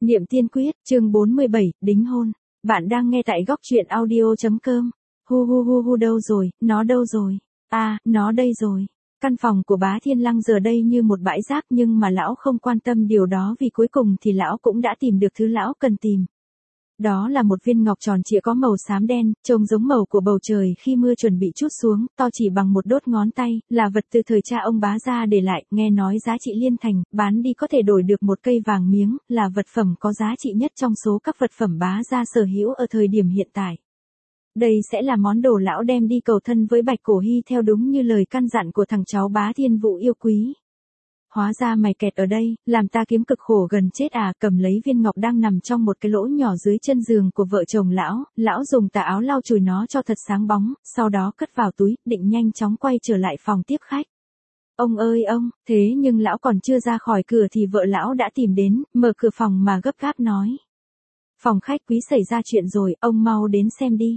Niệm tiên quyết, chương 47, đính hôn. Bạn đang nghe tại góc truyện audio.com. Hu hu hu hu, đâu rồi, nó đâu rồi? À, nó đây rồi. Căn phòng của Bá Thiên Lăng giờ đây như một bãi rác, nhưng mà lão không quan tâm điều đó vì cuối cùng thì lão cũng đã tìm được thứ lão cần tìm. Đó là một viên ngọc tròn trịa có màu xám đen, trông giống màu của bầu trời khi mưa chuẩn bị trút xuống, to chỉ bằng một đốt ngón tay, là vật từ thời cha ông Bá gia để lại, nghe nói giá trị liên thành, bán đi có thể đổi được một cây vàng miếng, là vật phẩm có giá trị nhất trong số các vật phẩm Bá gia sở hữu ở thời điểm hiện tại. Đây sẽ là món đồ lão đem đi cầu thân với Bạch Cổ Hy theo đúng như lời căn dặn của thằng cháu Bá Thiên Vũ yêu quý. Hóa ra mày kẹt ở đây, làm ta kiếm cực khổ gần chết à. Cầm lấy viên ngọc đang nằm trong một cái lỗ nhỏ dưới chân giường của vợ chồng lão dùng tà áo lau chùi nó cho thật sáng bóng, sau đó cất vào túi, định nhanh chóng quay trở lại phòng tiếp khách. Ông ơi ông, thế nhưng lão còn chưa ra khỏi cửa thì vợ lão đã tìm đến, mở cửa phòng mà gấp gáp nói. Phòng khách quý xảy ra chuyện rồi, ông mau đến xem đi.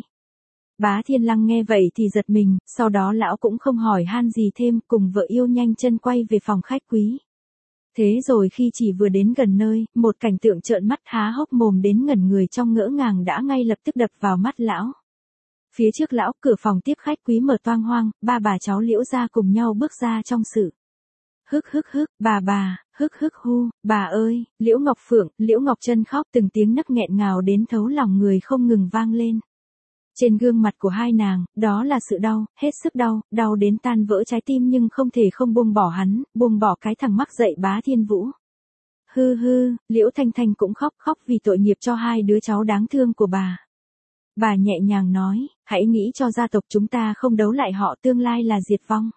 Bá Thiên Lăng nghe vậy thì giật mình, sau đó lão cũng không hỏi han gì thêm, cùng vợ yêu nhanh chân quay về phòng khách quý. Thế rồi khi chỉ vừa đến gần nơi, một cảnh tượng trợn mắt há hốc mồm đến ngẩn người trong ngỡ ngàng đã ngay lập tức đập vào mắt lão. Phía trước lão, cửa phòng tiếp khách quý mở toang hoang, ba bà cháu Liễu gia cùng nhau bước ra trong sự. Hức, bà, hức hu, bà ơi, Liễu Ngọc Phượng, Liễu Ngọc Trân khóc, từng tiếng nấc nghẹn ngào đến thấu lòng người không ngừng vang lên. Trên gương mặt của hai nàng, đó là sự đau, hết sức đau, đau đến tan vỡ trái tim nhưng không thể không buông bỏ hắn, buông bỏ cái thằng mắc dậy Bá Thiên Vũ. Hư, Liễu Thanh Thanh cũng khóc vì tội nghiệp cho hai đứa cháu đáng thương của bà. Bà nhẹ nhàng nói, hãy nghĩ cho gia tộc chúng ta không đấu lại họ, tương lai là diệt vong.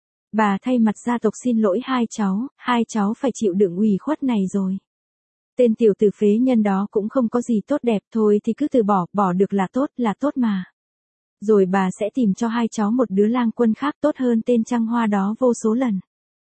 Bà thay mặt gia tộc xin lỗi hai cháu phải chịu đựng ủy khuất này rồi. Tên tiểu tử phế nhân đó cũng không có gì tốt đẹp, thôi thì cứ từ bỏ được là tốt mà. Rồi bà sẽ tìm cho hai cháu một đứa lang quân khác tốt hơn tên Trăng Hoa đó vô số lần.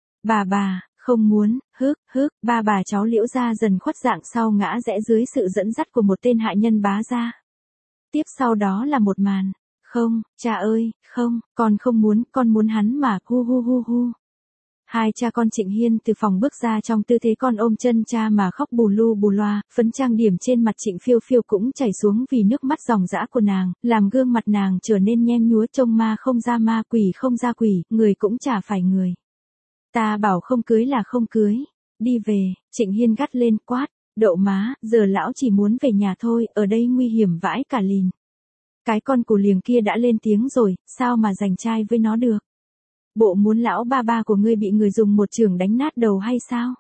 Bà, không muốn, ba bà cháu Liễu gia dần khuất dạng sau ngã rẽ dưới sự dẫn dắt của một tên hạ nhân Bá gia. Tiếp sau đó là một màn, không, cha ơi, không, con không muốn, con muốn hắn mà, hu. Hai cha con Trịnh Hiên từ phòng bước ra trong tư thế con ôm chân cha mà khóc bù lu bù loa, phấn trang điểm trên mặt Trịnh Phiêu Phiêu cũng chảy xuống vì nước mắt ròng rã của nàng, làm gương mặt nàng trở nên nhem nhúa, trông ma không ra ma, quỷ không ra quỷ, người cũng chả phải người. Ta bảo không cưới là không cưới, đi về, Trịnh Hiên gắt lên quát, đậu má, giờ lão chỉ muốn về nhà thôi, ở đây nguy hiểm vãi cả lìn. Cái con cù liềng kia đã lên tiếng rồi, sao mà giành trai với nó được? Bộ muốn lão ba của ngươi bị người dùng một chưởng đánh nát đầu hay sao?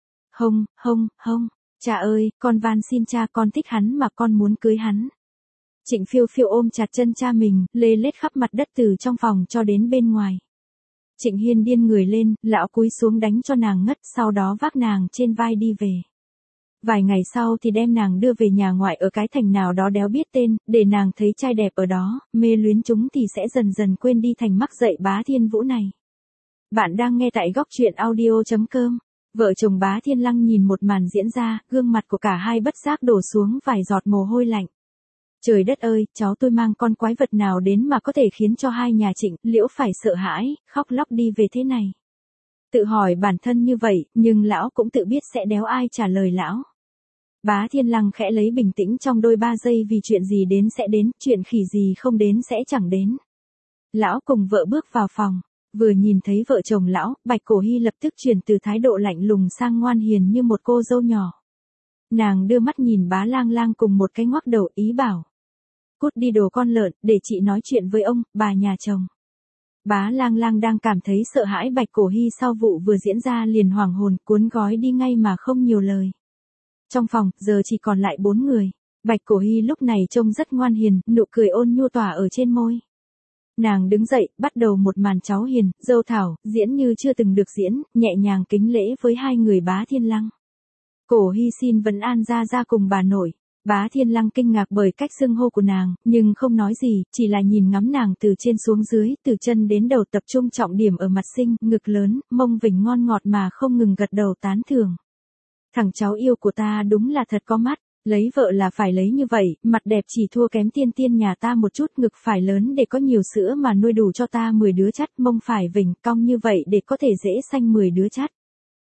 Hông, cha ơi, con van xin cha, con thích hắn mà con muốn cưới hắn. Trịnh Phiêu Phiêu ôm chặt chân cha mình, lê lết khắp mặt đất từ trong phòng cho đến bên ngoài. Trịnh Hiên điên người lên, lão cúi xuống đánh cho nàng ngất, sau đó vác nàng trên vai đi về. Vài ngày sau thì đem nàng đưa về nhà ngoại ở cái thành nào đó đéo biết tên, để nàng thấy trai đẹp ở đó, mê luyến chúng thì sẽ dần dần quên đi thành mắc dậy Bá Thiên Vũ này. Bạn đang nghe tại góc truyện audio.com. Vợ chồng Bá Thiên Lăng nhìn một màn diễn ra, gương mặt của cả hai bất giác đổ xuống vài giọt mồ hôi lạnh. Trời đất ơi, cháu tôi mang con quái vật nào đến mà có thể khiến cho hai nhà Trịnh, Liễu phải sợ hãi, khóc lóc đi về thế này. Tự hỏi bản thân như vậy, nhưng lão cũng tự biết sẽ đéo ai trả lời lão. Bá Thiên Lăng khẽ lấy bình tĩnh trong đôi 3 giây vì chuyện gì đến sẽ đến, chuyện khỉ gì không đến sẽ chẳng đến. Lão cùng vợ bước vào phòng, vừa nhìn thấy vợ chồng lão, Bạch Cổ Hy lập tức chuyển từ thái độ lạnh lùng sang ngoan hiền như một cô dâu nhỏ. Nàng đưa mắt nhìn Bá Lang Lang cùng một cái ngoắc đầu, ý bảo. Cút đi đồ con lợn, để chị nói chuyện với ông, bà nhà chồng. Bá Lang Lang đang cảm thấy sợ hãi Bạch Cổ Hy sau vụ vừa diễn ra liền hoảng hồn, cuốn gói đi ngay mà không nhiều lời. Trong phòng, giờ chỉ còn lại 4 người. Bạch Cổ Hy lúc này trông rất ngoan hiền, nụ cười ôn nhu tỏa ở trên môi. Nàng đứng dậy, bắt đầu một màn cháu hiền, dâu thảo, diễn như chưa từng được diễn, nhẹ nhàng kính lễ với hai người Bá Thiên Lăng. Cổ Hy xin vấn an ra cùng bà nội. Bá Thiên Lăng kinh ngạc bởi cách xưng hô của nàng, nhưng không nói gì, chỉ là nhìn ngắm nàng từ trên xuống dưới, từ chân đến đầu, tập trung trọng điểm ở mặt xinh, ngực lớn, mông vỉnh ngon ngọt mà không ngừng gật đầu tán thưởng. Thằng cháu yêu của ta đúng là thật có mắt, lấy vợ là phải lấy như vậy, mặt đẹp chỉ thua kém tiên nhà ta một chút, ngực phải lớn để có nhiều sữa mà nuôi đủ cho ta 10 đứa chắt, mông phải vỉnh cong như vậy để có thể dễ sanh 10 đứa chắt.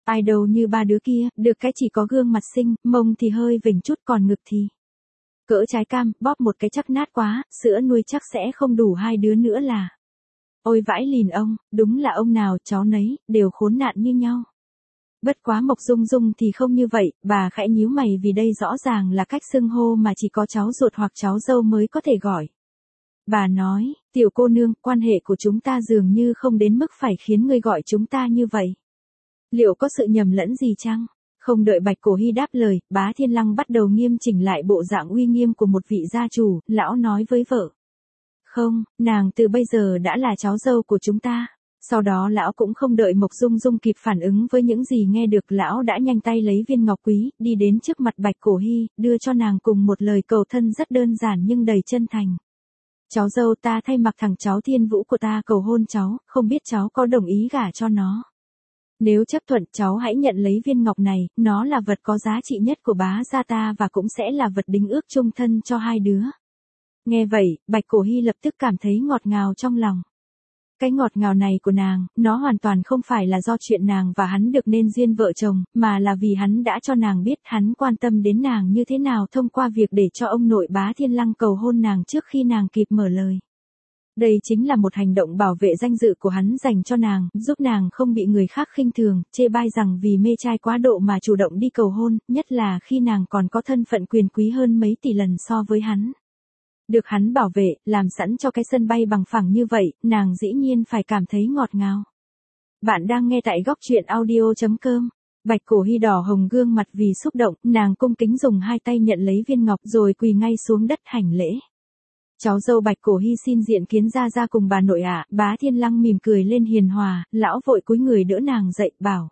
Ai đâu như ba đứa kia, được cái chỉ có gương mặt xinh, mông thì hơi vểnh chút còn ngực thì cỡ trái cam, bóp một cái chắc nát quá, sữa nuôi chắc sẽ không đủ hai đứa nữa là. Ôi vãi lìn ông, đúng là ông nào cháu nấy, đều khốn nạn như nhau. Bất quá Mộc Dung Dung thì không như vậy, bà khẽ nhíu mày vì đây rõ ràng là cách xưng hô mà chỉ có cháu ruột hoặc cháu dâu mới có thể gọi. Bà nói, tiểu cô nương, quan hệ của chúng ta dường như không đến mức phải khiến ngươi gọi chúng ta như vậy. Liệu có sự nhầm lẫn gì chăng? Không đợi Bạch Cổ Hy đáp lời, Bá Thiên Lăng bắt đầu nghiêm chỉnh lại bộ dạng uy nghiêm của một vị gia chủ, lão nói với vợ. Không, nàng từ bây giờ đã là cháu dâu của chúng ta. Sau đó lão cũng không đợi Mộc Dung Dung kịp phản ứng với những gì nghe được, lão đã nhanh tay lấy viên ngọc quý, đi đến trước mặt Bạch Cổ Hy, đưa cho nàng cùng một lời cầu thân rất đơn giản nhưng đầy chân thành. Cháu dâu, ta thay mặt thằng cháu Thiên Vũ của ta cầu hôn cháu, không biết cháu có đồng ý gả cho nó. Nếu chấp thuận, cháu hãy nhận lấy viên ngọc này, nó là vật có giá trị nhất của bá gia ta và cũng sẽ là vật đính ước chung thân cho hai đứa. Nghe vậy, Bạch Cổ Hy lập tức cảm thấy ngọt ngào trong lòng. Cái ngọt ngào này của nàng, nó hoàn toàn không phải là do chuyện nàng và hắn được nên duyên vợ chồng, mà là vì hắn đã cho nàng biết hắn quan tâm đến nàng như thế nào thông qua việc để cho ông nội Bá Thiên Lăng cầu hôn nàng trước khi nàng kịp mở lời. Đây chính là một hành động bảo vệ danh dự của hắn dành cho nàng, giúp nàng không bị người khác khinh thường, chê bai rằng vì mê trai quá độ mà chủ động đi cầu hôn, nhất là khi nàng còn có thân phận quyền quý hơn mấy tỷ lần so với hắn. Được hắn bảo vệ, làm sẵn cho cái sân bay bằng phẳng như vậy, nàng dĩ nhiên phải cảm thấy ngọt ngào. Bạn đang nghe tại góc truyện audio.com. Bạch Cổ Hy đỏ hồng gương mặt vì xúc động, nàng cung kính dùng hai tay nhận lấy viên ngọc rồi quỳ ngay xuống đất hành lễ. Cháu dâu Bạch Cổ Hy xin diện kiến gia cùng bà nội ạ. Bá Thiên Lăng mỉm cười lên hiền hòa, lão vội cúi người đỡ nàng dậy, bảo.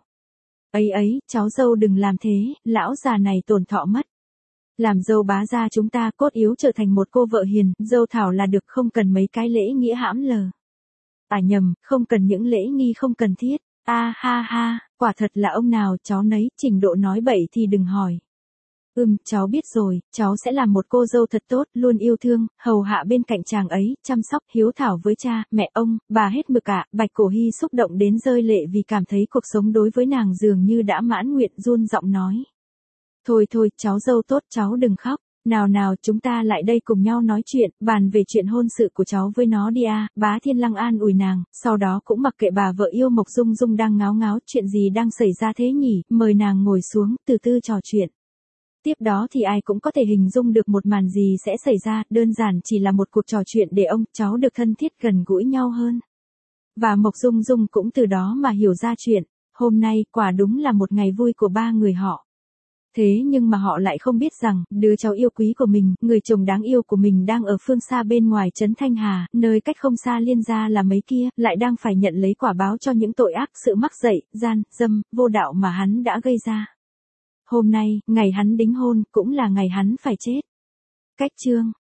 Ấy, cháu dâu đừng làm thế, lão già này tổn thọ mất. Làm dâu bá gia chúng ta cốt yếu trở thành một cô vợ hiền, dâu thảo là được, không cần mấy cái lễ nghĩa hãm lờ. Nhầm, không cần những lễ nghi không cần thiết. Ha, quả thật là ông nào cháu nấy, trình độ nói bậy thì đừng hỏi. Cháu biết rồi, cháu sẽ làm một cô dâu thật tốt, luôn yêu thương, hầu hạ bên cạnh chàng ấy, chăm sóc, hiếu thảo với cha, mẹ ông, bà hết mực ạ. Bạch Cổ Hy xúc động đến rơi lệ vì cảm thấy cuộc sống đối với nàng dường như đã mãn nguyện, run giọng nói. Thôi, cháu dâu tốt, cháu đừng khóc. Nào, chúng ta lại đây cùng nhau nói chuyện, bàn về chuyện hôn sự của cháu với nó đi à. Bá Thiên Lăng an ủi nàng, sau đó cũng mặc kệ bà vợ yêu Mộc Dung Dung đang ngáo chuyện gì đang xảy ra thế nhỉ, mời nàng ngồi xuống, từ từ trò chuyện. Tiếp đó thì ai cũng có thể hình dung được một màn gì sẽ xảy ra, đơn giản chỉ là một cuộc trò chuyện để ông, cháu được thân thiết gần gũi nhau hơn. Và Mộc Dung Dung cũng từ đó mà hiểu ra chuyện, hôm nay quả đúng là một ngày vui của ba người họ. Thế nhưng mà họ lại không biết rằng, đứa cháu yêu quý của mình, người chồng đáng yêu của mình đang ở phương xa bên ngoài trấn Thanh Hà, nơi cách không xa Liên gia là mấy kia, lại đang phải nhận lấy quả báo cho những tội ác, sự mắc dậy, gian, dâm, vô đạo mà hắn đã gây ra. Hôm nay, ngày hắn đính hôn, cũng là ngày hắn phải chết. Cách chương